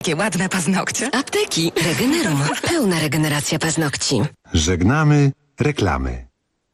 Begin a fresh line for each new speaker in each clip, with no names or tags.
Jakie ładne paznokcie.
Apteki Regenerum. Pełna regeneracja paznokci.
Żegnamy reklamy.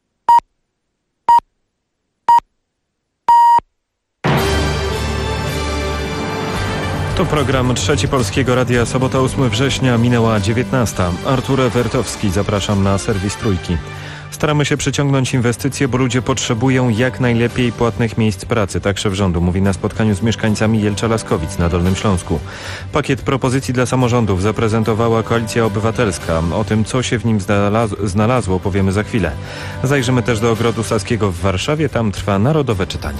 To program Trzeci Polskiego Radia. Sobota 8 września, minęła 19. Artur Ewertowski, zapraszam na serwis Trójki. Staramy się przyciągnąć inwestycje, bo ludzie potrzebują jak najlepiej płatnych miejsc pracy. Tak szef rządu mówi na spotkaniu z mieszkańcami Jelcza-Laskowic na Dolnym Śląsku. Pakiet propozycji dla samorządów zaprezentowała Koalicja Obywatelska. O tym, co się w nim znalazło, powiemy za chwilę. Zajrzymy też do Ogrodu Saskiego w Warszawie. Tam trwa narodowe czytanie.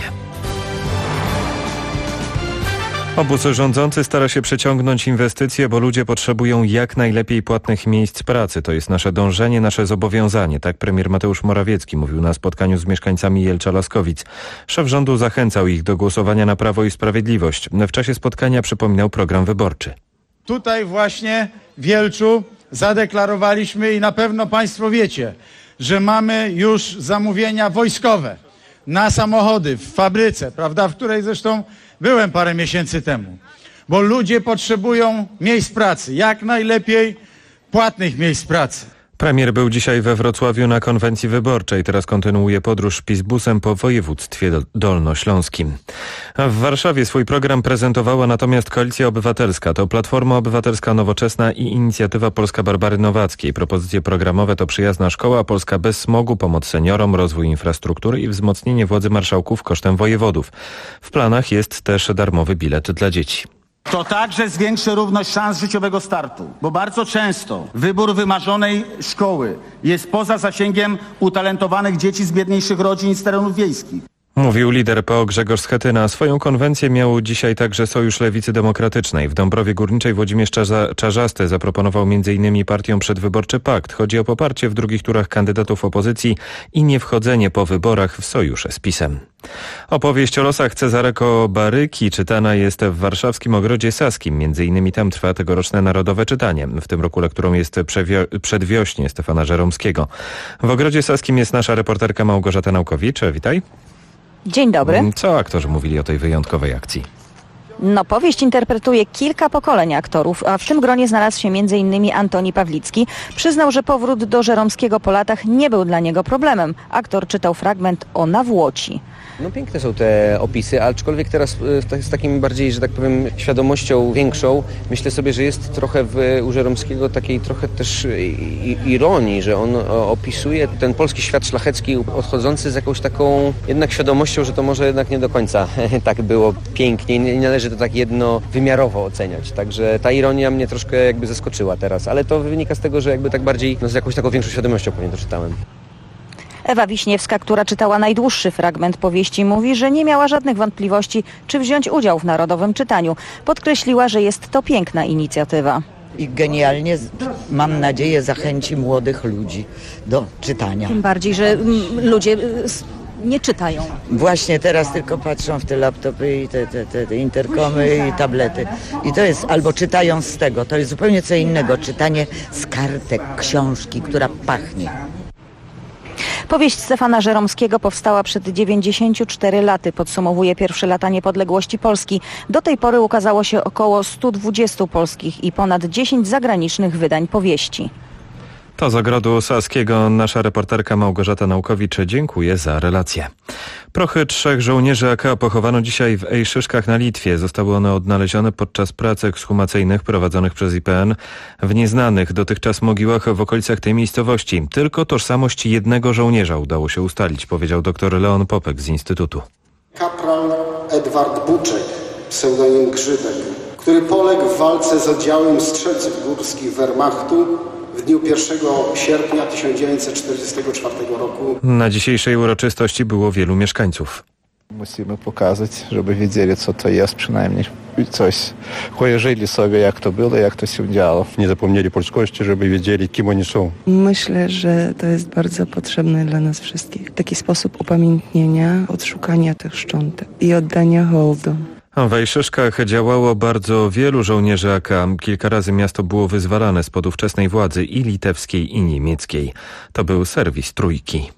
Obóz rządzący stara się przyciągnąć inwestycje, bo ludzie potrzebują jak najlepiej płatnych miejsc pracy. To jest nasze dążenie, nasze zobowiązanie. Tak premier Mateusz Morawiecki mówił na spotkaniu z mieszkańcami Jelcza-Laskowic. Szef rządu zachęcał ich do głosowania na Prawo i Sprawiedliwość. W czasie spotkania przypominał program wyborczy.
Tutaj właśnie w Jelczu zadeklarowaliśmy i na pewno państwo wiecie, że mamy już zamówienia wojskowe na samochody w fabryce, prawda, w której zresztą byłem parę miesięcy temu, bo ludzie potrzebują miejsc pracy, jak najlepiej płatnych miejsc pracy.
Premier był dzisiaj we Wrocławiu na konwencji wyborczej. Teraz kontynuuje podróż PiS busem po województwie dolnośląskim. A w Warszawie swój program prezentowała natomiast Koalicja Obywatelska. To Platforma Obywatelska Nowoczesna i Inicjatywa Polska Barbary Nowackiej. Propozycje programowe to przyjazna szkoła, Polska bez smogu, pomoc seniorom, rozwój infrastruktury i wzmocnienie władzy marszałków kosztem wojewodów. W planach jest też darmowy bilet dla dzieci.
To także zwiększy równość szans życiowego startu, bo bardzo często wybór wymarzonej szkoły jest poza zasięgiem utalentowanych dzieci z biedniejszych rodzin i z terenów wiejskich.
Mówił lider PO Grzegorz Schetyna. Swoją konwencję miał dzisiaj także Sojusz Lewicy Demokratycznej. W Dąbrowie Górniczej Włodzimierz Czarzasty zaproponował m.in. partiom przedwyborczy pakt. Chodzi o poparcie w drugich turach kandydatów opozycji i niewchodzenie po wyborach w sojusze z PiS-em. Opowieść o losach Cezarego Baryki czytana jest w warszawskim Ogrodzie Saskim. M.in. tam trwa tegoroczne narodowe czytanie. W tym roku lekturą jest Przedwiośnie Stefana Żeromskiego. W Ogrodzie Saskim jest nasza reporterka Małgorzata Naukowicz. Witaj.
Dzień dobry.
Co aktorzy mówili o tej wyjątkowej akcji?
Powieść interpretuje kilka pokoleń aktorów, a w tym gronie znalazł się m.in. Antoni Pawlicki. Przyznał, że powrót do Żeromskiego po latach nie był dla niego problemem. Aktor czytał fragment o Nawłoci.
Piękne są te opisy, aczkolwiek teraz z takim bardziej, że tak powiem, świadomością większą, myślę sobie, że jest trochę u Żeromskiego takiej trochę też ironii, że on opisuje ten polski świat szlachecki odchodzący z jakąś taką jednak świadomością, że to może jednak nie do końca tak było pięknie, nie należy to tak jednowymiarowo oceniać. Także ta ironia mnie troszkę jakby zaskoczyła teraz, ale to wynika z tego, że jakby tak bardziej z jakąś taką większą świadomością pewnie to czytałem.
Ewa Wiśniewska, która czytała najdłuższy fragment powieści, mówi, że nie miała żadnych wątpliwości, czy wziąć udział w narodowym czytaniu. Podkreśliła, że jest to piękna inicjatywa.
I genialnie, mam nadzieję, zachęci młodych ludzi do czytania.
Tym bardziej, że ludzie nie czytają.
Właśnie teraz tylko patrzą w te laptopy i te interkomy i tablety. I to jest, albo czytają z tego, to jest zupełnie co innego. Czytanie z kartek, książki, która pachnie.
Powieść Stefana Żeromskiego powstała przed 94 laty. Podsumowuje pierwsze lata niepodległości Polski. Do tej pory ukazało się około 120 polskich i ponad 10 zagranicznych wydań powieści.
To z Ogrodu Saskiego nasza reporterka Małgorzata Naukowicz. Dziękuję za relację. Prochy 3 żołnierzy AK pochowano dzisiaj w Ejszyszkach na Litwie. Zostały one odnalezione podczas prac ekshumacyjnych prowadzonych przez IPN w nieznanych dotychczas mogiłach w okolicach tej miejscowości. Tylko tożsamość jednego żołnierza udało się ustalić, powiedział dr Leon Popek z Instytutu.
Kapral Edward Buczek, pseudonim Grzybek, który poległ w walce z oddziałem strzelców górskich Wehrmachtu w dniu 1 sierpnia 1944 roku.
Na dzisiejszej uroczystości było wielu mieszkańców.
Musimy pokazać, żeby wiedzieli, co to jest, przynajmniej coś. Kojarzyli sobie, jak to było, jak to się działo.
Nie zapomnieli polskości, żeby wiedzieli, kim oni są.
Myślę, że to jest bardzo potrzebne dla nas wszystkich. Taki sposób upamiętnienia, odszukania tych szczątek i oddania hołdu.
W Ejszyszkach działało bardzo wielu żołnierzy AK. Kilka razy miasto było wyzwalane spod ówczesnej władzy i litewskiej, i niemieckiej. To był serwis Trójki.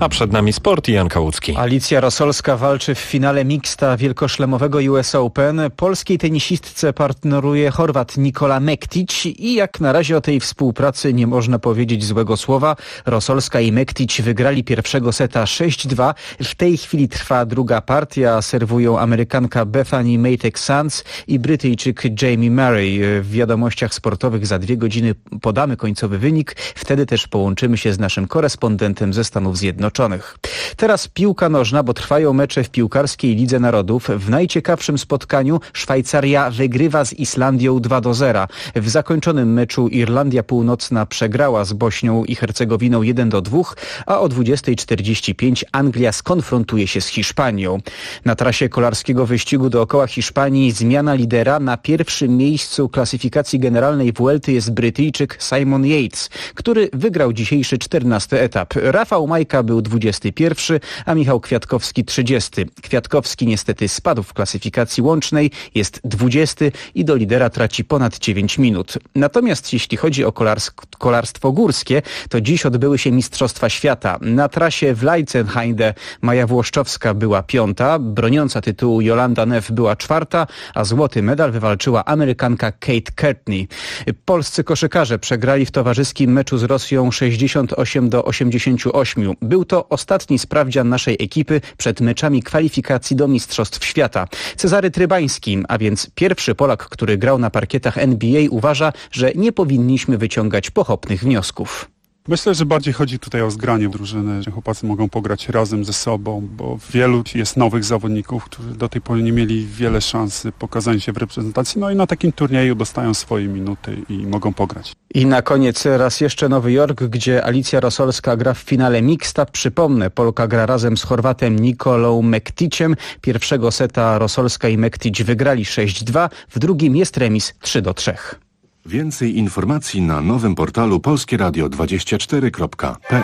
A przed nami sport i Jan Kałucki.
Alicja Rosolska walczy w finale mixta wielkoszlemowego US Open. Polskiej tenisistce partneruje Chorwat Nikola Mektić i jak na razie o tej współpracy nie można powiedzieć złego słowa. Rosolska i Mektić wygrali pierwszego seta 6-2. W tej chwili trwa druga partia. Serwują Amerykanka Bethany Matek-Sands i Brytyjczyk Jamie Murray. W wiadomościach sportowych za 2 godziny podamy końcowy wynik. Wtedy też połączymy się z naszym korespondentem ze Stanów Zjednoczonych. Teraz piłka nożna, bo trwają mecze w piłkarskiej Lidze Narodów. W najciekawszym spotkaniu Szwajcaria wygrywa z Islandią 2-0. W zakończonym meczu Irlandia Północna przegrała z Bośnią i Hercegowiną 1-2, a o 20:45 Anglia skonfrontuje się z Hiszpanią. Na trasie kolarskiego wyścigu dookoła Hiszpanii zmiana lidera. Na pierwszym miejscu klasyfikacji generalnej Vuelty jest Brytyjczyk Simon Yates, który wygrał dzisiejszy 14. etap. Rafał Majka był 21, a Michał Kwiatkowski 30. Kwiatkowski niestety spadł w klasyfikacji łącznej, jest 20 i do lidera traci ponad 9 minut. Natomiast jeśli chodzi o kolarstwo górskie, to dziś odbyły się Mistrzostwa Świata. Na trasie w Leitzenheide Maja Włoszczowska była 5, broniąca tytułu Jolanda Neff była 4, a złoty medal wywalczyła Amerykanka Kate Courtney. Polscy koszykarze przegrali w towarzyskim meczu z Rosją 68-88. Był to ostatni sprawdzian naszej ekipy przed meczami kwalifikacji do Mistrzostw Świata. Cezary Trybański, a więc pierwszy Polak, który grał na parkietach NBA, uważa, że nie powinniśmy wyciągać pochopnych wniosków.
Myślę, że bardziej chodzi tutaj o zgranie drużyny, że chłopacy mogą pograć razem ze sobą, bo wielu jest nowych zawodników, którzy do tej pory nie mieli wiele szans pokazania się w reprezentacji, no i na takim turnieju dostają swoje minuty i mogą pograć.
I na koniec raz jeszcze Nowy Jork, gdzie Alicja Rosolska gra w finale mixta. Przypomnę, Polka gra razem z Chorwatem Nikolą Mekticiem. Pierwszego seta Rosolska i Mektic wygrali 6-2, w drugim jest remis 3-3.
Więcej informacji na nowym portalu polskieradio24.pl.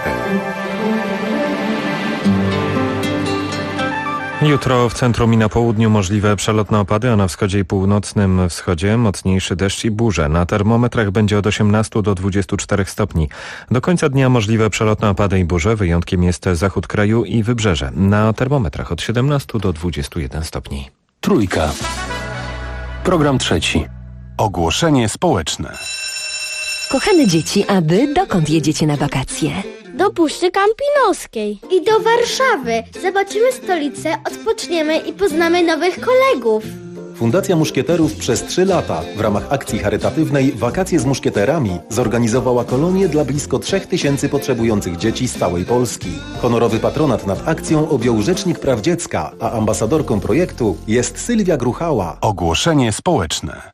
Jutro w centrum i na południu możliwe przelotne opady, a na wschodzie i północnym wschodzie mocniejszy deszcz i burze. Na termometrach będzie od 18 do 24 stopni. Do końca dnia możliwe przelotne opady i burze. Wyjątkiem jest zachód kraju i wybrzeże. Na termometrach od 17 do 21 stopni.
Trójka. Program trzeci. Ogłoszenie społeczne.
Kochane dzieci, a wy dokąd jedziecie na wakacje?
Do Puszczy Kampinoskiej i do Warszawy. Zobaczymy stolicę, odpoczniemy i poznamy nowych kolegów.
Fundacja Muszkieterów przez 3 lata w ramach akcji charytatywnej Wakacje z Muszkieterami zorganizowała kolonię dla blisko 3000 potrzebujących dzieci z całej Polski. Honorowy patronat nad akcją objął Rzecznik Praw Dziecka, a ambasadorką projektu jest Sylwia Gruchała.
Ogłoszenie społeczne.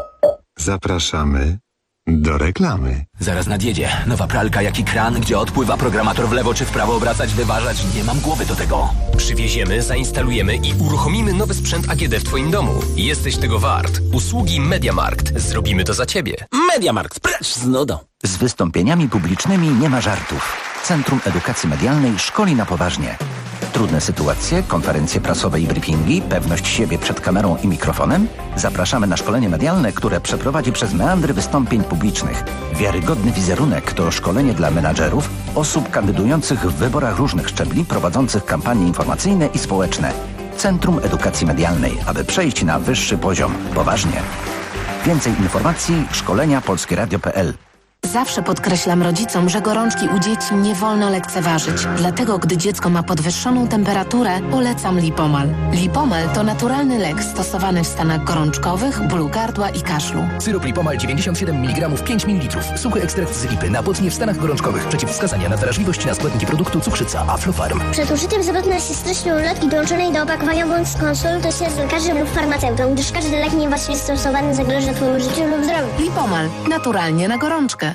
Zapraszamy do reklamy.
Zaraz nadjedzie. Nowa pralka jak i kran, gdzie odpływa programator w lewo czy w prawo obracać, wyważać. Nie mam głowy do tego.
Przywieziemy, zainstalujemy i uruchomimy nowy sprzęt AGD w Twoim domu. Jesteś tego wart. Usługi MediaMarkt. Zrobimy to za Ciebie.
MediaMarkt, precz z nudą. Z wystąpieniami publicznymi nie ma żartów. Centrum Edukacji Medialnej szkoli na poważnie. Trudne sytuacje, konferencje prasowe i briefingi, pewność siebie przed kamerą i mikrofonem? Zapraszamy na szkolenie medialne, które przeprowadzi przez meandry wystąpień publicznych. Wiarygodny wizerunek to szkolenie dla menadżerów, osób kandydujących w wyborach różnych szczebli, prowadzących kampanie informacyjne i społeczne. Centrum Edukacji Medialnej, aby przejść na wyższy poziom. Poważnie. Więcej informacji szkolenia polskieradio.pl.
Zawsze podkreślam rodzicom, że gorączki u dzieci nie wolno lekceważyć. Dlatego, gdy dziecko ma podwyższoną temperaturę, polecam Lipomal. Lipomal to naturalny lek stosowany w stanach gorączkowych, bólu gardła i kaszlu.
Syrop Lipomal 97 mg 5 ml. Suchy ekstrakt z lipy na potnie w stanach gorączkowych. Przeciwwskazania na wrażliwość na składniki produktu cukrzyca Aflofarm.
Przed użyciem zwrotne się treścią ulotki dołączonej do opakowania bądź skonsultuj się z lekarzem lub farmaceutą, gdyż każdy lek niewłaściwie stosowany zagraża Twojemu życiu lub zdrowiu.
Lipomal. Naturalnie na gorączkę.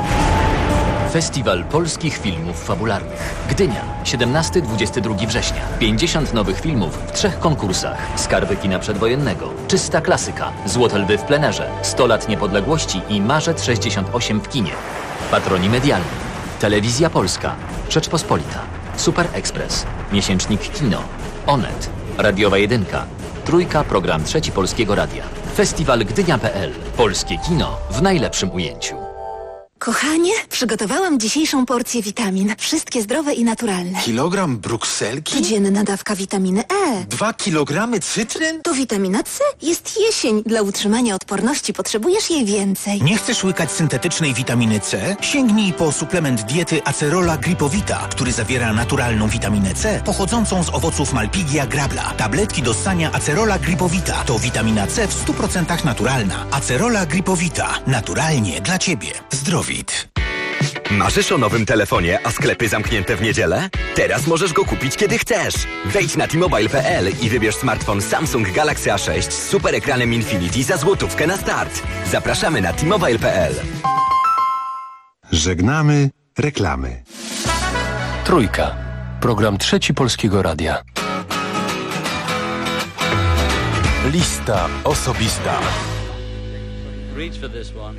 Festiwal Polskich Filmów Fabularnych. Gdynia, 17-22 września. 50 nowych filmów w 3 konkursach. Skarby kina przedwojennego, Czysta klasyka, Złote lwy w plenerze, 100 lat niepodległości i Marzec 68 w kinie. Patroni medialni. Telewizja Polska, Rzeczpospolita, Super Express, Miesięcznik Kino, Onet, Radiowa Jedynka, Trójka, program Trzeci Polskiego Radia. Festiwal Gdynia.pl. Polskie kino w najlepszym ujęciu.
Kochanie, przygotowałam dzisiejszą porcję witamin. Wszystkie zdrowe i naturalne.
Kilogram brukselki?
Dzienna dawka witaminy E.
2 kilogramy cytryn?
To witamina C. Jest jesień. Dla utrzymania odporności potrzebujesz jej więcej.
Nie chcesz łykać syntetycznej witaminy C? Sięgnij po suplement diety Acerola Gripowita, który zawiera naturalną witaminę C pochodzącą z owoców Malpighia grabla. Tabletki do ssania Acerola Gripowita to witamina C w 100% naturalna. Acerola Gripowita. Naturalnie dla Ciebie. Zdrowit.
Marzysz o nowym telefonie, a sklepy zamknięte w niedzielę? Teraz możesz go kupić kiedy chcesz. Wejdź na T-Mobile.pl i wybierz smartfon Samsung Galaxy A6 z super ekranem Infinity za złotówkę na start. Zapraszamy na T-Mobile.pl.
Żegnamy reklamy.
Trójka. Program Trzeci Polskiego Radia. Lista osobista.
Reach for this one.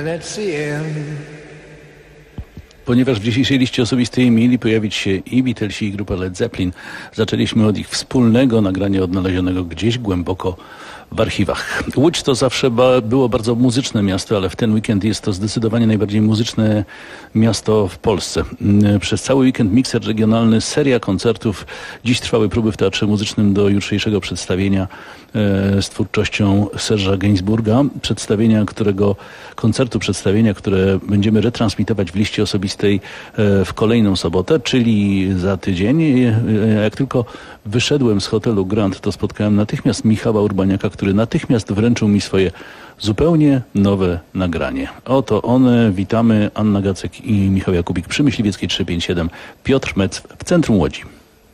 Ponieważ w dzisiejszej liście osobistej mieli pojawić się i Beatlesi, i grupa Led Zeppelin, zaczęliśmy od ich wspólnego nagrania odnalezionego gdzieś głęboko w archiwach. Łódź to zawsze było bardzo muzyczne miasto, ale w ten weekend jest to zdecydowanie najbardziej muzyczne miasto w Polsce. Przez cały weekend mikser regionalny, seria koncertów. Dziś trwały próby w Teatrze Muzycznym do jutrzejszego przedstawienia z twórczością Serge'a Gainsbourga. Koncertu, które będziemy retransmitować w liście osobistej w kolejną sobotę, czyli za tydzień. Jak tylko wyszedłem z hotelu Grand, to spotkałem natychmiast Michała Urbaniaka, który natychmiast wręczył mi swoje zupełnie nowe nagranie. Oto one, witamy, Anna Gacek i Michał Jakubik przy Myśliwieckiej 357, Piotr Mec w centrum Łodzi.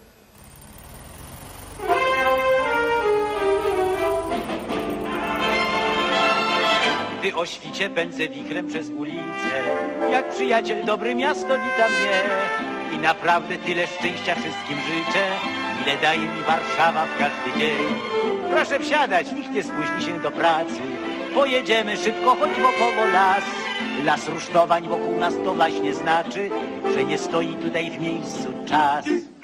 Gdy o świcie pędzę wichrem przez ulicę, jak przyjaciel dobry miasto wita mnie i naprawdę tyle szczęścia wszystkim życzę, ile daje mi Warszawa w każdy dzień. Proszę wsiadać, nikt nie spóźni się do pracy, pojedziemy szybko, choć wokoło las. Las rusztowań wokół nas to właśnie znaczy, że nie stoi tutaj w miejscu czas.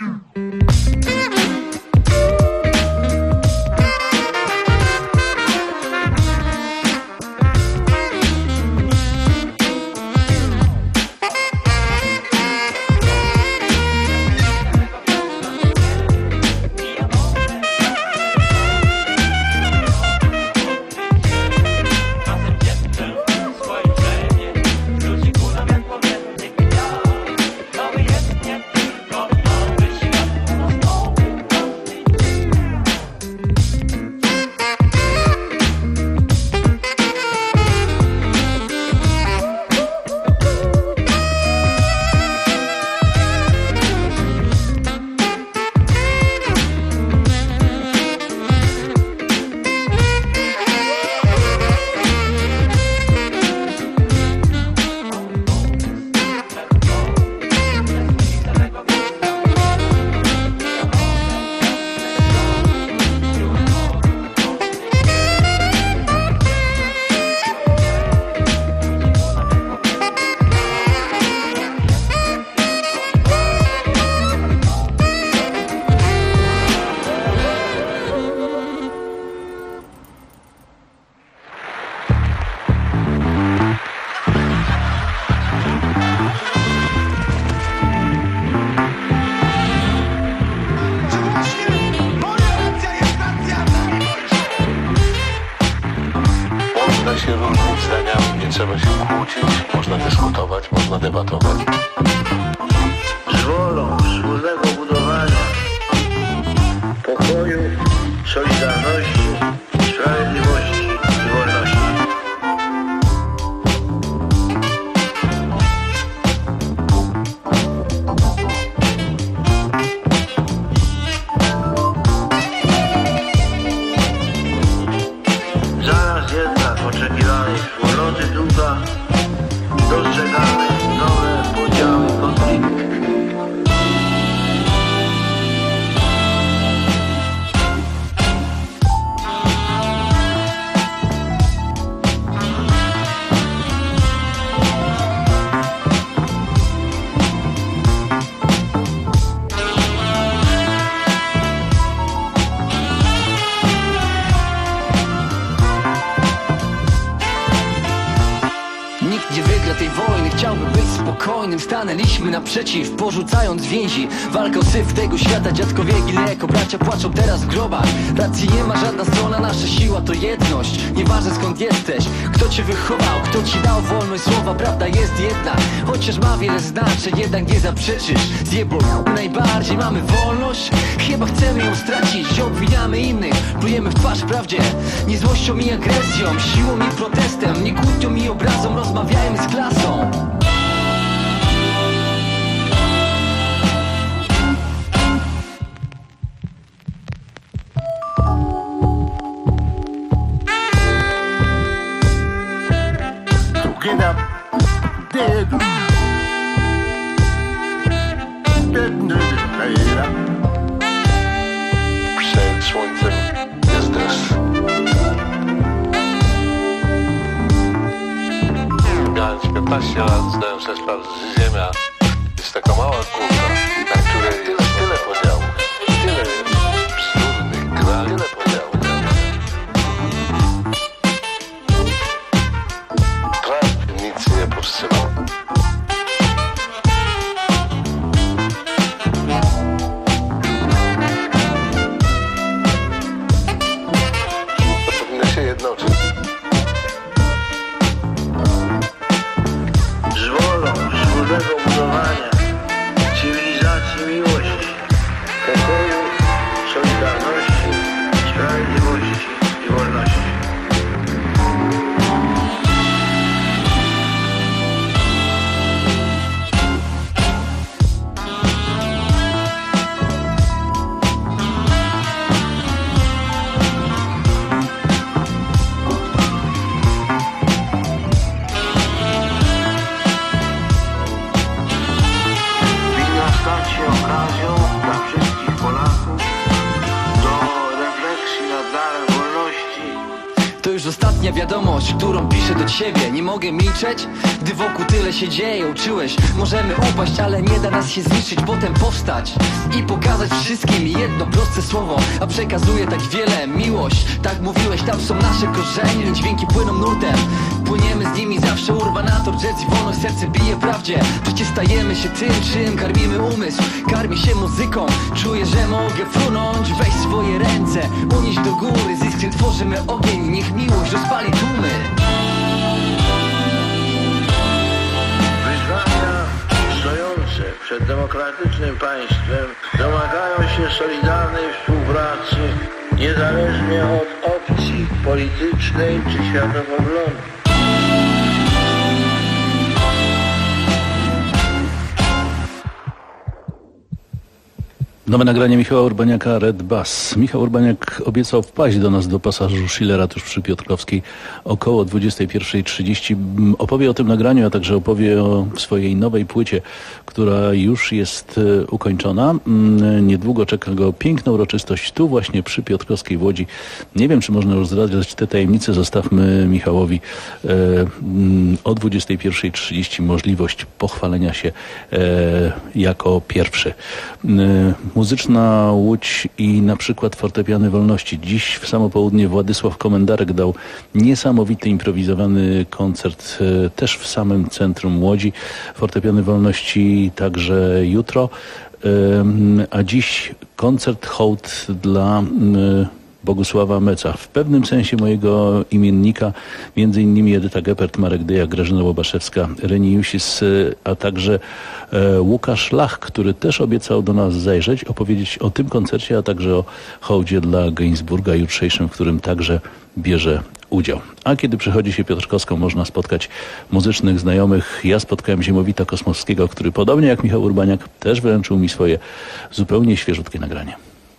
trzeba się kłócić, można dyskutować, można debatować.
Z wolą wspólnego budowania pokoju, solidarności, sprawiedliwości i wolności. Zaraz jednak oczekiwanej wspólnoty ducha dostrzegamy nowe podziały, konflikty.
Nikt nie wygra tej wojny, chciałby być spokojnym. Stanęliśmy naprzeciw, porzucając więzi. Walka o syf tego świata, dziadkowie Gileko. Bracia płaczą teraz w grobach. Racji nie ma żadna strona, nasza siła to jedność. Nieważne skąd jesteś, kto cię wychował, kto ci dał wolność słowa. Prawda jest jedna, chociaż ma wiele znaczeń, jednak nie zaprzeczysz. Z jebą najbardziej mamy wolność, chyba chcemy ją stracić. Obwiniamy innych, plujemy w twarz prawdzie. Nie złością i agresją, siłą i protestem. Nie kłótnią i obrazą, rozmawiajmy z klasą.
Together, dead.
Przed słońcem jest deszcz. 15 lat zdałem sobie sprawę, że Ziemia jest taka mała kulka, na której jest tyle podziałów, tyle absurdnych gra, tyle podziałów. Trump nic nie powstrzymał. To powinno się jednoczyć.
Z wolą wspólnego budowania cywilizacji miłości, pokoju, solidarności, sprawiedliwości i wolności.
To już ostatnia wiadomość, którą piszę do ciebie. Nie mogę milczeć, gdy wokół tyle się dzieje. Uczyłeś, możemy upaść, ale nie da nas się zniszczyć, potem powstać i pokazać wszystkim jedno proste słowo, a przekazuje tak wiele. Miłość, tak mówiłeś, tam są nasze korzenie. Dźwięki płyną nurtem, płyniemy z nimi zawsze. Urbanator, jazz i wolność, serce bije prawdzie. Przecież stajemy się tym, czym karmimy umysł. Karmi się muzyką, czuję, że mogę frunąć. Weź swoje ręce, unieść do góry. Z iskry tworzymy ogień, niech miłość rozpali tłumy.
Wyzwania stojące przed demokratycznym państwem domagają się solidarnej współpracy niezależnie od opcji politycznej czy światopoglądu.
Nowe nagranie Michała Urbaniaka, Red Bus. Michał Urbaniak obiecał wpaść do nas do pasażu Schillera tuż przy Piotrkowskiej około 21:30. Opowie o tym nagraniu, a także opowie o swojej nowej płycie, która już jest ukończona. Niedługo czeka go piękna uroczystość tu właśnie przy Piotrkowskiej w Łodzi. Nie wiem, czy można już zdradzać te tajemnice. Zostawmy Michałowi o 21:30 możliwość pochwalenia się jako pierwszy. Muzyczna Łódź i na przykład fortepiany wolności. Dziś w samo południe Władysław Komendarek dał niesamowity improwizowany koncert też w samym centrum Łodzi. Fortepiany wolności także jutro, a dziś koncert hołd dla Bogusława Meca. W pewnym sensie mojego imiennika, między innymi Edyta Geppert, Marek Dyja, Grażyna Łobaszewska, Reni Jusis, a także Łukasz Lach, który też obiecał do nas zajrzeć, opowiedzieć o tym koncercie, a także o hołdzie dla Gainsburga jutrzejszym, w którym także bierze udział. A kiedy przychodzi się Piotrkowską, można spotkać muzycznych znajomych. Ja spotkałem Ziemowita Kosmowskiego, który podobnie jak Michał Urbaniak też wręczył mi swoje zupełnie świeżutkie nagranie.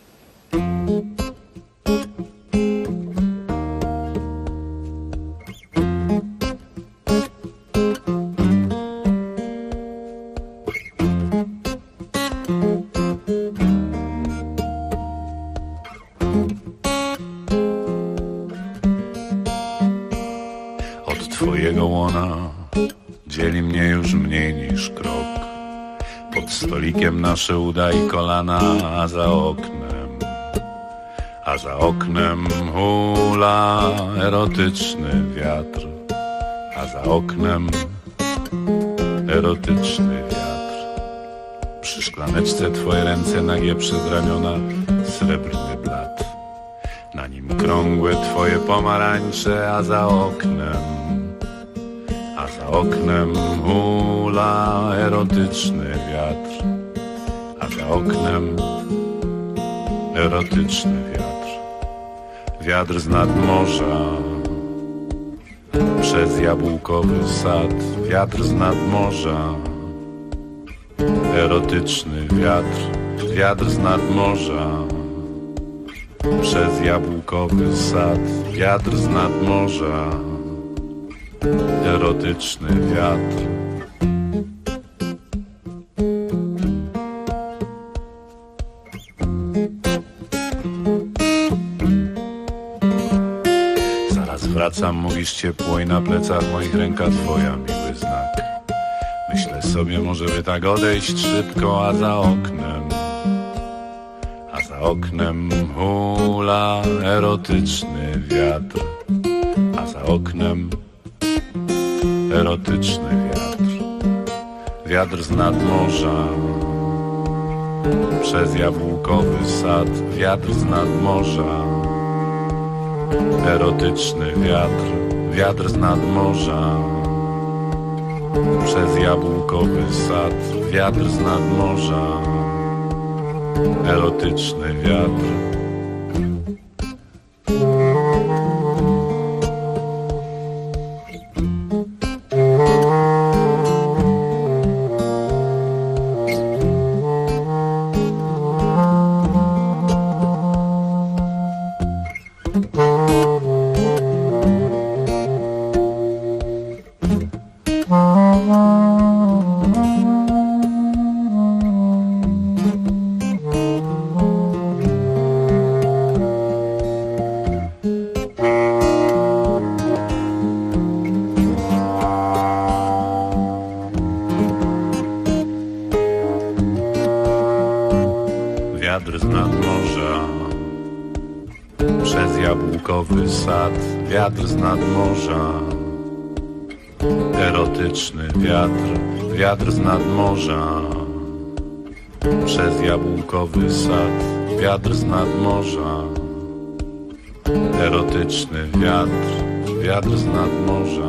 Od twojego łona dzieli mnie już mniej niż krok. Pod stolikiem nasze uda i kolana, a za oknem hula erotyczny wiatr, a za oknem erotyczny wiatr. Przy szklaneczce twoje ręce nagie przez ramiona, srebrny blat. Na nim krągłe twoje pomarańcze, a za oknem hula erotyczny wiatr, a za oknem erotyczny wiatr. Wiatr z nadmorza przez jabłkowy sad, wiatr z nadmorza, erotyczny wiatr, wiatr z nadmorza przez jabłkowy sad, wiatr z nadmorza, erotyczny wiatr. Zaraz wracam, mówisz ciepło i na plecach moich ręka twoja, miły znak. sobie może by tak odejść szybko, a za oknem hula erotyczny wiatr, a za oknem erotyczny wiatr z nadmorza, przez jabłkowy sad, wiatr z nadmorza, erotyczny wiatr z nadmorza, przez jabłkowy sad, wiatr z nadmorza, erotyczny wiatr. Wiatr z nadmorza, przez jabłkowy sad, wiatr z nadmorza, erotyczny wiatr z nadmorza, przez jabłkowy sad, wiatr z nadmorza, erotyczny wiatr z nadmorza.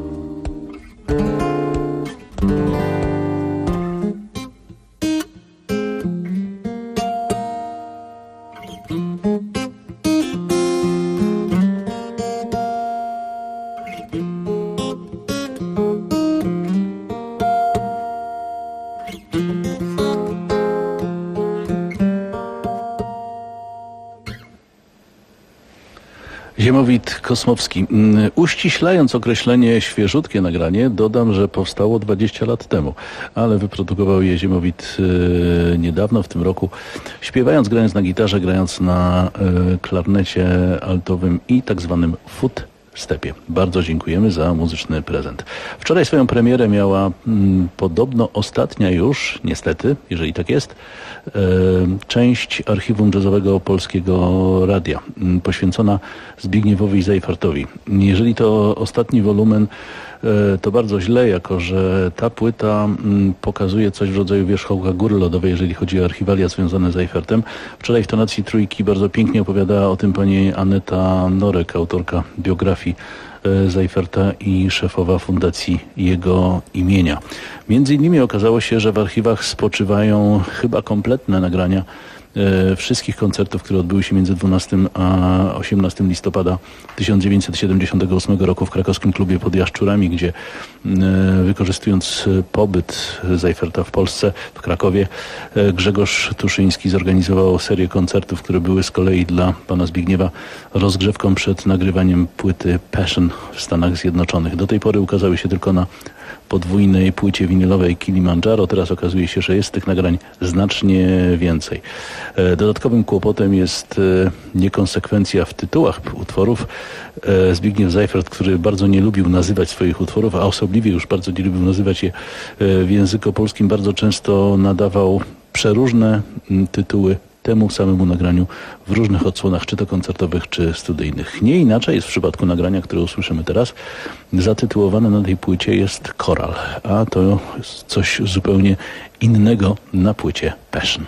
Ziemowit Kosmowski. Uściślając określenie świeżutkie nagranie, dodam, że powstało 20 lat temu, ale wyprodukował je Ziemowit niedawno, w tym roku, śpiewając, grając na gitarze, grając na klarnecie altowym i tak zwanym footstepie. Bardzo dziękujemy za muzyczny prezent. Wczoraj swoją premierę miała podobno ostatnia już, niestety, jeżeli tak jest, część archiwum jazzowego Polskiego Radia, poświęcona Zbigniewowi Seifertowi. Jeżeli to ostatni wolumen, to bardzo źle, jako że ta płyta pokazuje coś w rodzaju wierzchołka góry lodowej, jeżeli chodzi o archiwalia związane z Seifertem. Wczoraj w tonacji Trójki bardzo pięknie opowiadała o tym pani Aneta Norek, autorka biografii Seiferta i szefowa fundacji jego imienia. Między innymi okazało się, że w archiwach spoczywają chyba kompletne nagrania wszystkich koncertów, które odbyły się między 12 a 18 listopada 1978 roku w krakowskim klubie Pod Jaszczurami, gdzie wykorzystując pobyt Seiferta w Polsce, w Krakowie, Grzegorz Tuszyński zorganizował serię koncertów, które były z kolei dla pana Zbigniewa rozgrzewką przed nagrywaniem płyty Passion w Stanach Zjednoczonych. Do tej pory ukazały się tylko na podwójnej płycie winylowej Kilimandżaro. Teraz okazuje się, że jest tych nagrań znacznie więcej. Dodatkowym kłopotem jest niekonsekwencja w tytułach utworów. Zbigniew Seifert, który bardzo nie lubił nazywać swoich utworów, a osobliwie już bardzo nie lubił nazywać je w języku polskim, bardzo często nadawał przeróżne tytuły temu samemu nagraniu w różnych odsłonach, czy to koncertowych, czy studyjnych. Nie inaczej jest w przypadku nagrania, które usłyszymy teraz. Zatytułowane na tej płycie jest Koral, a to jest coś zupełnie innego na płycie Passion.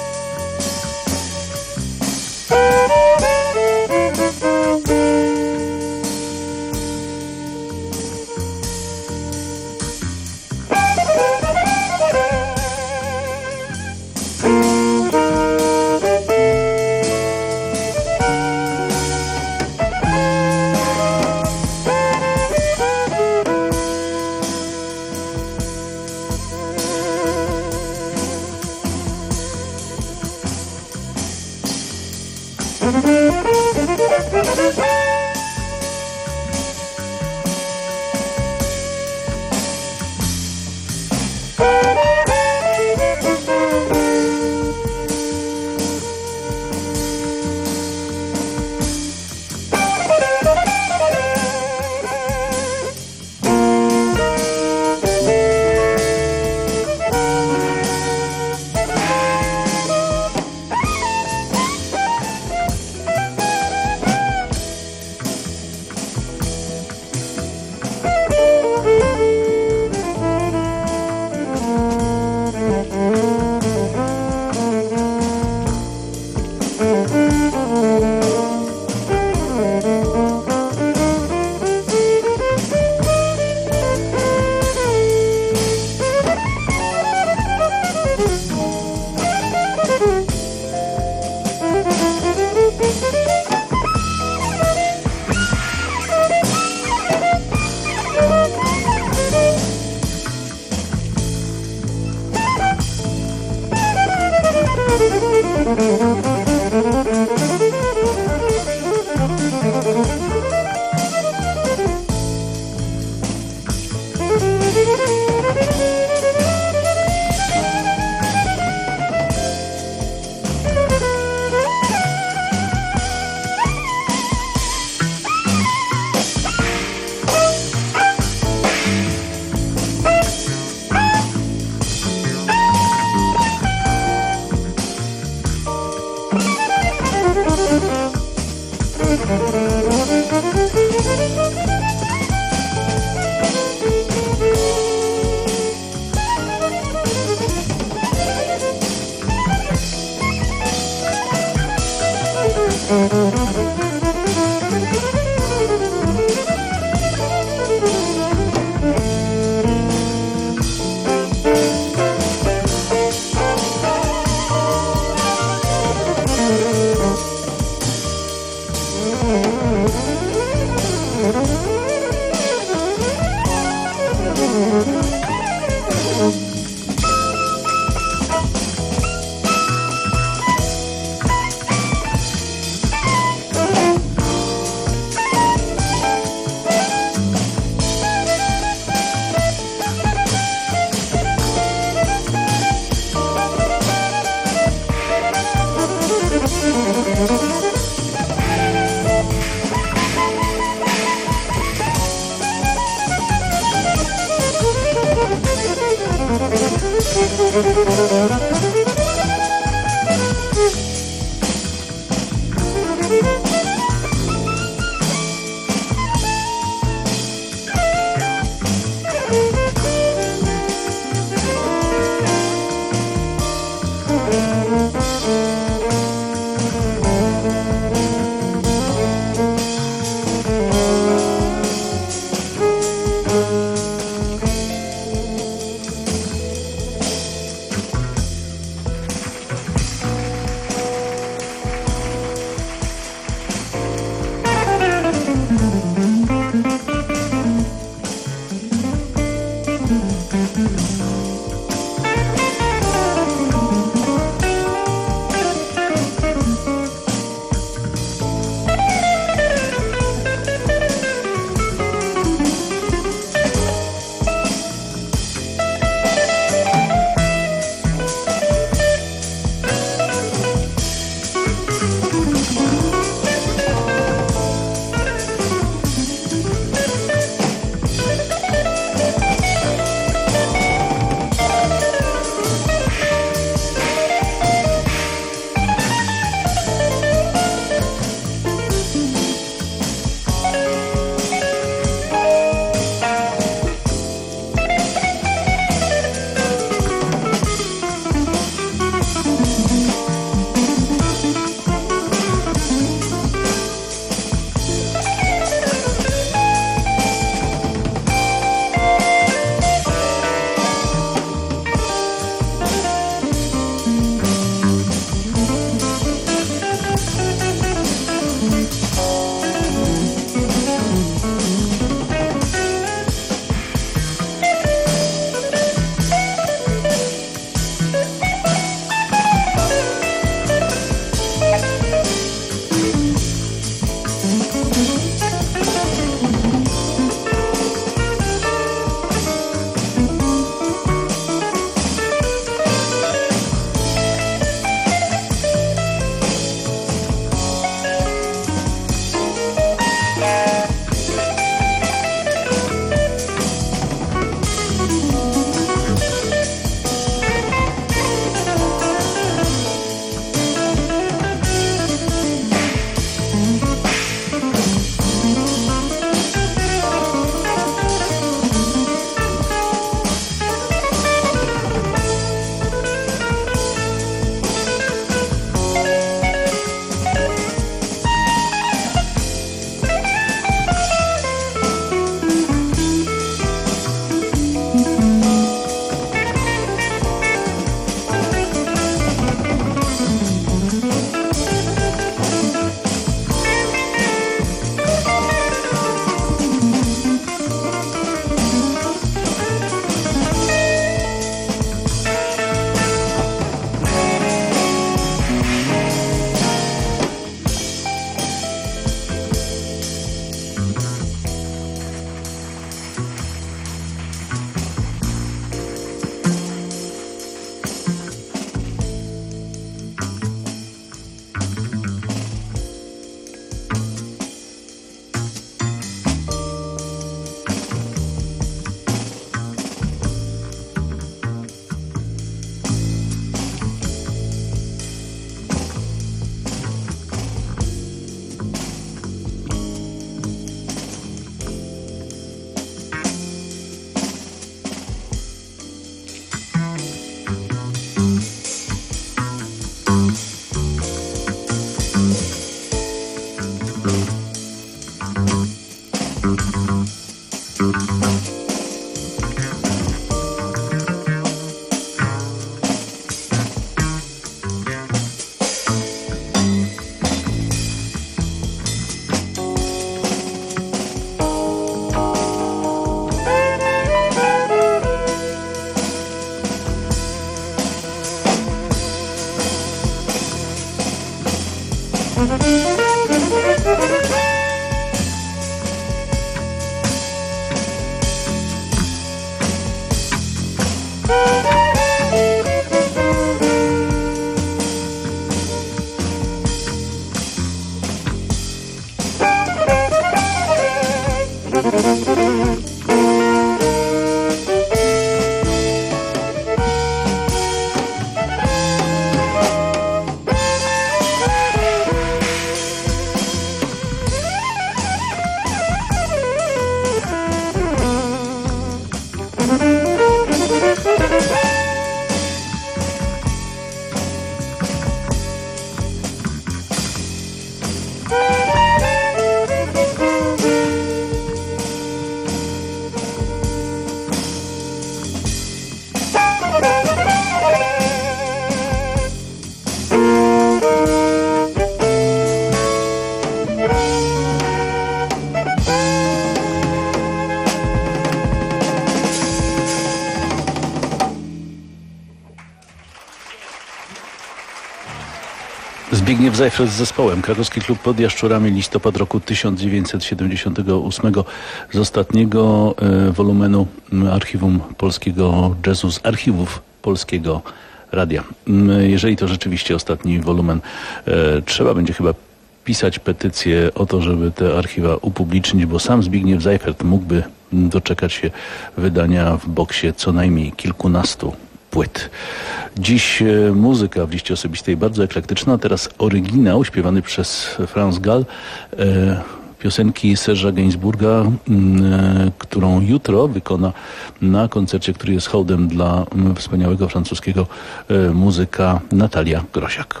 Zbigniew Zajfert z zespołem. Krakowski Klub pod Jaszczurami, listopad roku 1978, z ostatniego wolumenu Archiwum Polskiego Jazzu, z archiwów Polskiego Radia. Jeżeli to rzeczywiście ostatni wolumen, trzeba będzie chyba pisać petycję o to, żeby te archiwa upublicznić, bo sam Zbigniew Zajfert mógłby doczekać się wydania w boksie co najmniej kilkunastu płyt. Dziś muzyka w liście osobistej bardzo eklektyczna, a teraz oryginał śpiewany przez France Gall, piosenki Serge'a Gainsbourga, którą jutro wykona na koncercie, który jest hołdem dla wspaniałego francuskiego muzyka Natalia Grosiak.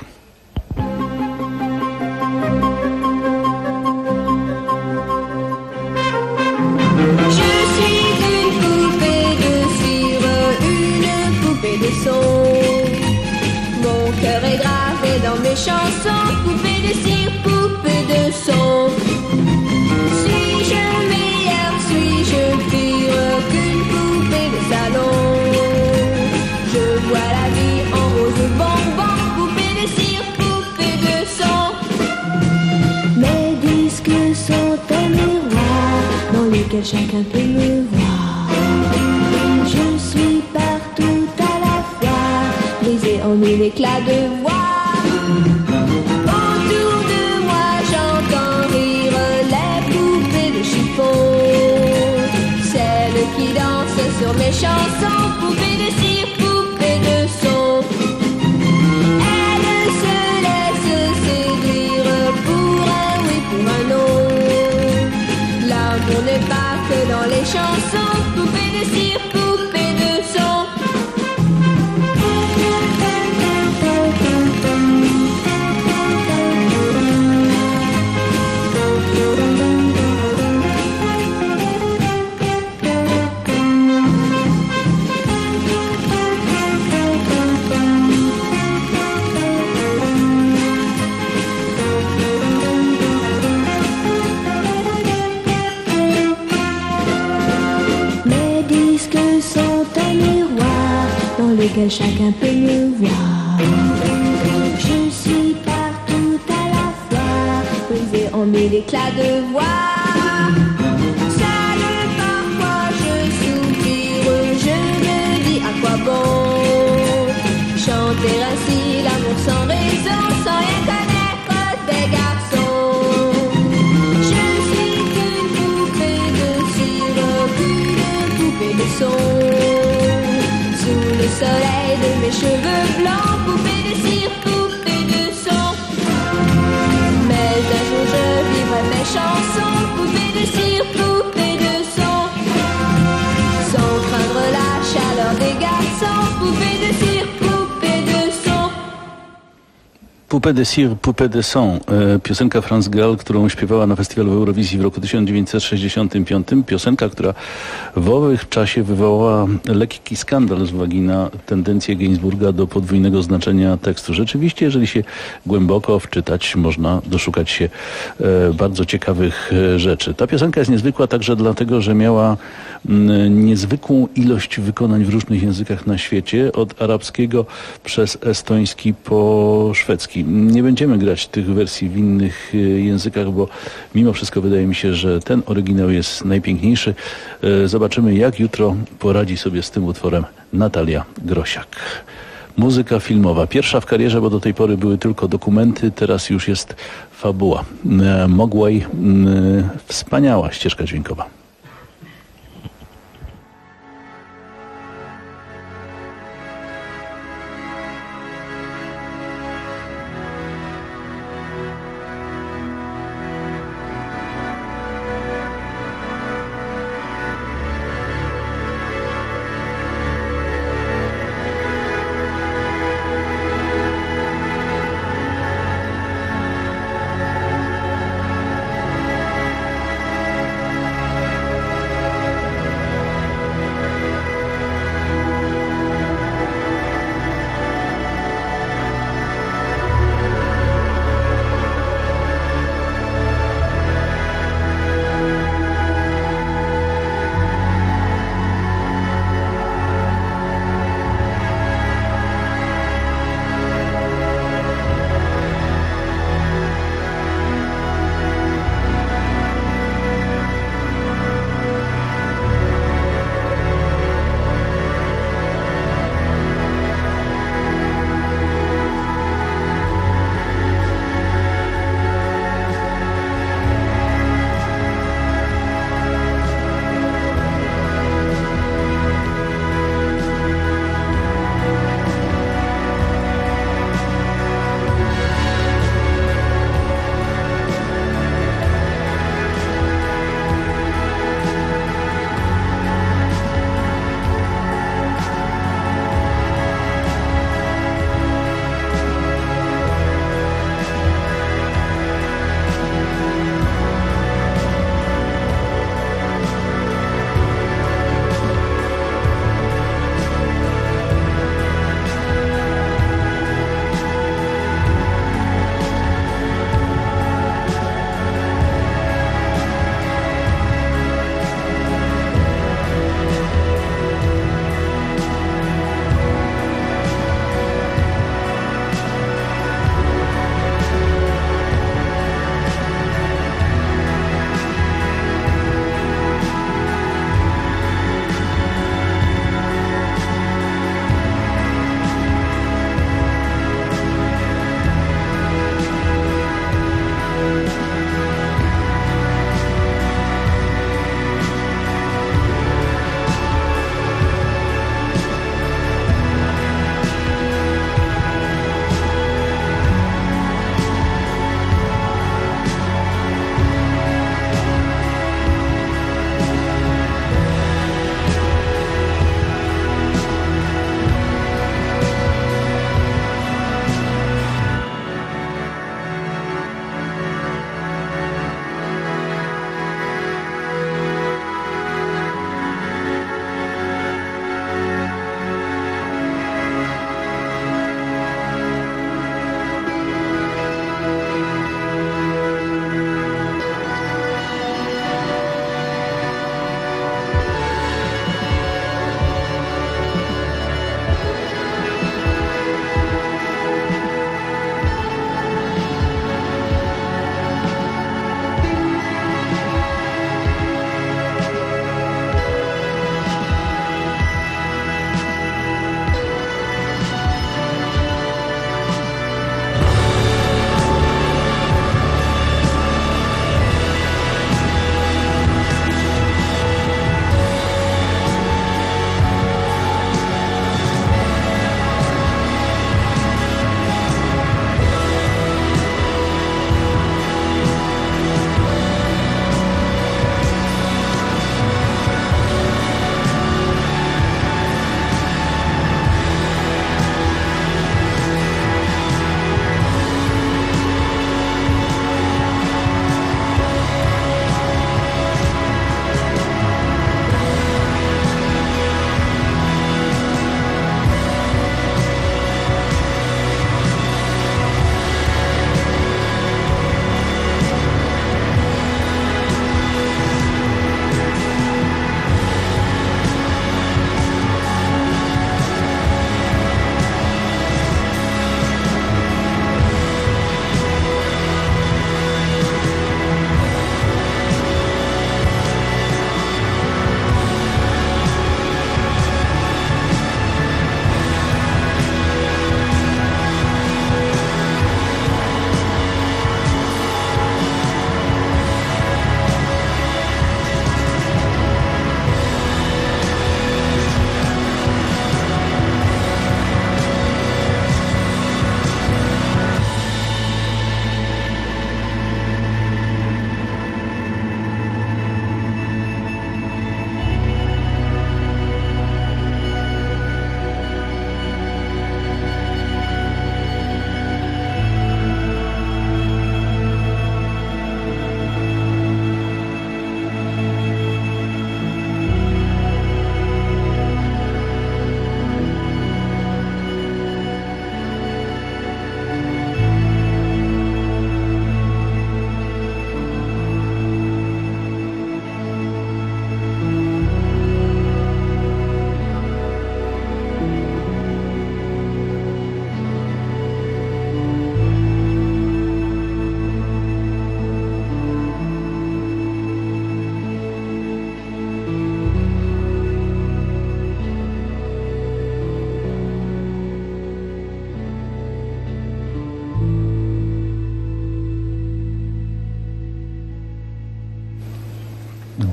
Mon cœur est gravé dans mes chansons, poupée de cire, poupée de son. Suis-je meilleure, suis-je pire qu'une poupée de salon? Je vois la vie en rose bonbon, poupée de cire, poupée de son. Mes disques sont un miroir dans lequel chacun peut me voir. Je suis partout à la fois, brisée en mille éclats de voix. Autour de moi j'entends rire les poupées de chiffon, celles qui dansent sur mes chansons, poupées de cire, poupées de son. Elles se laissent séduire pour un oui, pour un non. L'amour n'est pas que dans les chansons, poupées de cire, poupées de son. Mes disques sont un miroir dans lequel chacun peut me voir. Je suis partout à la fois, brisée en mille éclats de voix. Seule parfois je soupire, je me dis à quoi bon chanter ainsi l'amour sans raison, sans rien connaître des garçons. Je suis qu'une poupée de cire, qu'une poupée de son. Sous le soleil de mes cheveux blancs, poupée de cire, poupée de son. Mais un jour je vivrai mes chansons, poupée de cire, poupée de son. Sans craindre la chaleur des garçons, poupée de cire, poupée de son.
Poupée de cire, poupée de son. Piosenka France Gall, którą śpiewała na festiwalu w Eurowizji w roku 1965. Piosenka, która w owych czasie wywołała lekki skandal z uwagi na tendencję Gainsbourga do podwójnego znaczenia tekstu. Rzeczywiście, jeżeli się głęboko wczytać, można doszukać się bardzo ciekawych rzeczy. Ta piosenka jest niezwykła także dlatego, że miała niezwykłą ilość wykonań w różnych językach na świecie, od arabskiego przez estoński po szwedzki. wersji. Nie będziemy grać tych wersji w innych językach, bo mimo wszystko wydaje mi się, że ten oryginał jest najpiękniejszy. Zobaczymy, jak jutro poradzi sobie z tym utworem Natalia Grosiak. Muzyka filmowa. Pierwsza w karierze, bo do tej pory były tylko dokumenty, teraz już jest fabuła. Mogwai, wspaniała ścieżka dźwiękowa.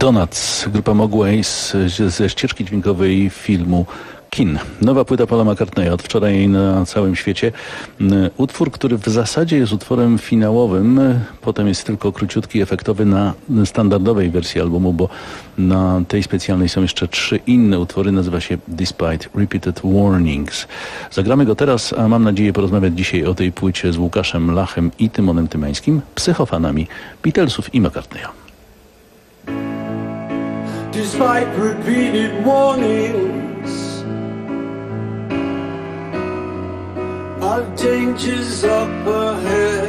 Donuts, grupa Mogways ze ścieżki dźwiękowej filmu Kin. Nowa płyta Paula McCartneya od wczoraj na całym świecie. Utwór, który w zasadzie jest utworem finałowym, potem jest tylko króciutki, efektowy na standardowej wersji albumu, bo na tej specjalnej są jeszcze 3 inne utwory. Nazywa się Despite Repeated Warnings. Zagramy go teraz, a mam nadzieję porozmawiać dzisiaj o tej płycie z Łukaszem Lachem i Tymonem Tymańskim, psychofanami Beatlesów i McCartneya.
Despite repeated warnings of dangers up ahead,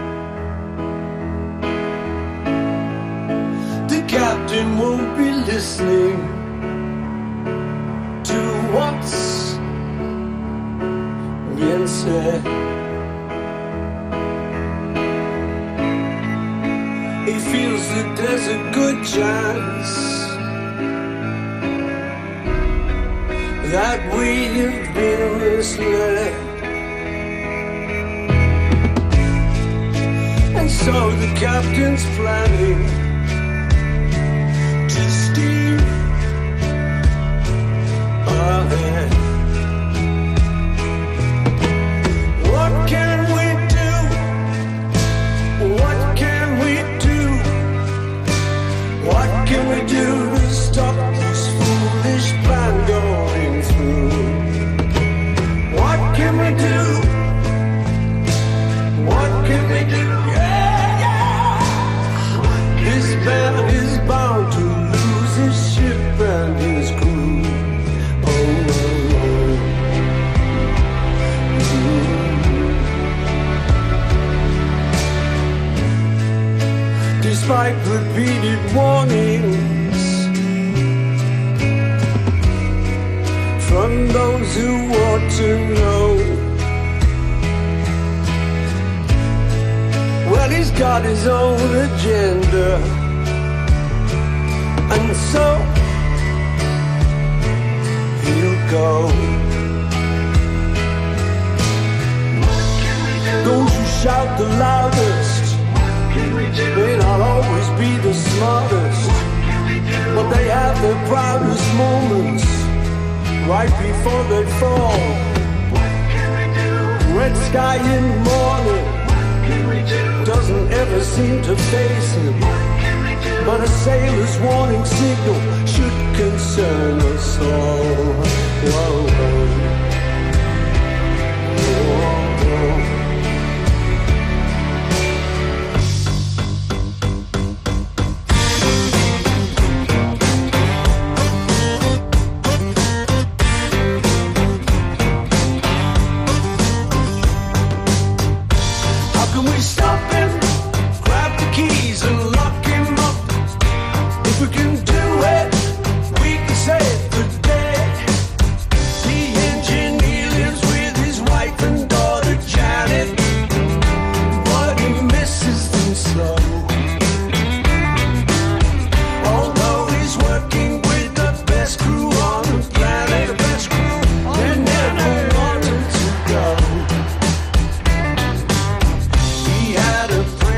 the captain won't be listening to what's being said. He feels that there's a good chance that we have been misled, and so the captain's planning to steer ahead. What can we do? What can we do? What can we do to stop this foolish plan going through? What can we do? What can we do? Yeah, yeah. This man is bound to lose his ship and his crew. Oh, oh, oh. Despite repeated warnings from those who ought to know, well, he's got his own agenda, and so he'll go. Those who shout the loudest may not always be the smartest, but they have their proudest moments right before they fall. Red sky in the morning doesn't ever seem to face him, but a sailor's warning signal should concern us all. Whoa, whoa. Whoa, whoa. He had a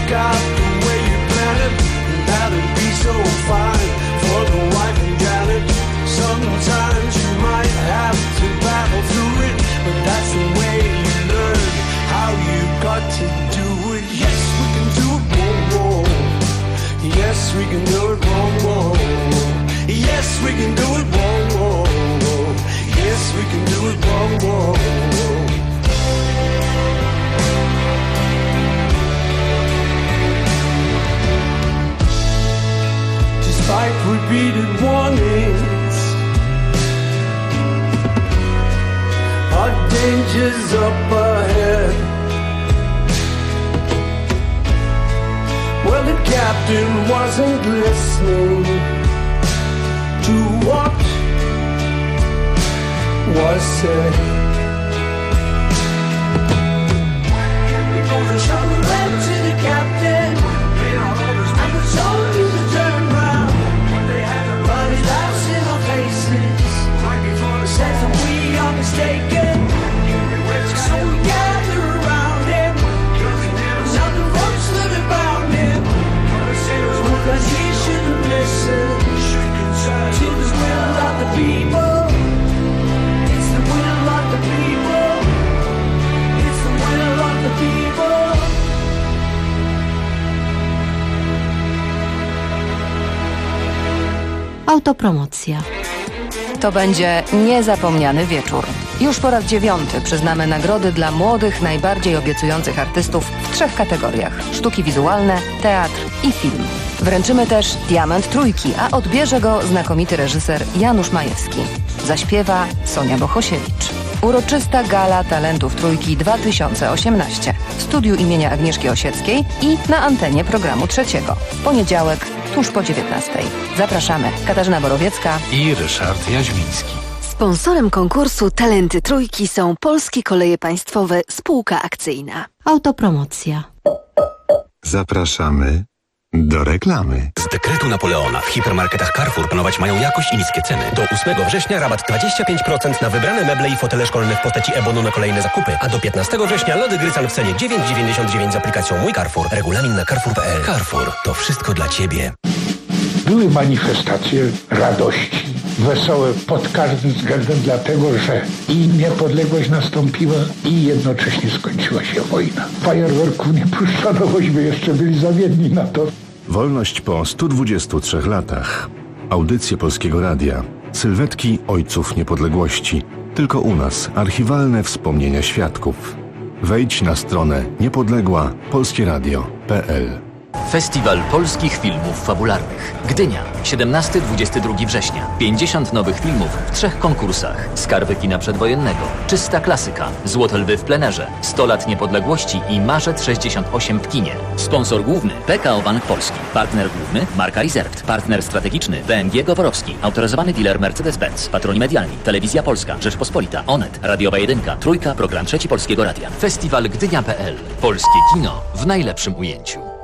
work out the way you plan it, that'd be so fine for the wife and Janet. Sometimes you might have to battle through it, but that's the way you learn how you got to do it. Yes, we can do it, whoa, whoa. Yes, we can do it, whoa, whoa. Yes, we can do it, whoa, whoa. Yes, we can do it, whoa, whoa. Despite repeated warnings, our danger's up ahead. Well, the captain wasn't listening to what was said. He goes and showed the red to the captain, and the soldiers to turn round. They had to run his laughs in our faces, right before the says that we are mistaken. So we gather around him, now the ropes that have bound him, because he shouldn't listen to the will of the people. It's the will of the people. It's the will of the people.
Autopromocja.
To będzie niezapomniany wieczór. Już po raz 9 przyznamy nagrody dla młodych, najbardziej obiecujących artystów w 3 kategoriach: sztuki wizualne, teatr i film. Wręczymy też Diament Trójki, a odbierze go znakomity reżyser Janusz Majewski. Zaśpiewa Sonia Bohosiewicz. Uroczysta gala talentów Trójki 2018 w studiu imienia Agnieszki Osieckiej i na antenie programu Trzeciego. W poniedziałek, tuż po 19:00. Zapraszamy. Katarzyna Borowiecka
i Ryszard Jaźwiński.
Sponsorem konkursu Talenty Trójki są Polskie Koleje Państwowe, spółka akcyjna.
Autopromocja.
Zapraszamy do reklamy.
Z dekretu Napoleona w hipermarketach Carrefour panować mają jakość i niskie ceny. Do 8 września rabat 25% na wybrane meble i fotele szkolne w postaci e-bonu na kolejne zakupy. A do 15 września lody Grycan w cenie 9,99 z aplikacją Mój Carrefour. Regulamin na carrefour.pl. Carrefour. To wszystko dla Ciebie.
Były manifestacje radości, wesołe pod każdym względem, dlatego że i niepodległość nastąpiła i jednocześnie skończyła się wojna. Fajerwerków nie puszczono, bośmy jeszcze byli zawiedni na to.
Wolność po 123 latach. Audycje Polskiego Radia. Sylwetki ojców niepodległości. Tylko u nas archiwalne wspomnienia świadków. Wejdź na stronę niepodległa-polskieradio.pl.
Festiwal polskich filmów fabularnych. Gdynia, 17-22 września. 50 nowych filmów w 3 konkursach. Skarby kina przedwojennego, Czysta klasyka, Złote lwy w plenerze, 100 lat niepodległości i Marzec 68 w kinie. Sponsor główny PKO Bank Polski. Partner główny Marka Reserved. Partner strategiczny BMG Goworowski. Autoryzowany dealer Mercedes-Benz. Patroni medialni Telewizja Polska, Rzeczpospolita, Onet, Radiowa 1, Trójka, program Trzeci Polskiego Radia. Festiwal Gdynia.pl. Polskie kino w najlepszym ujęciu.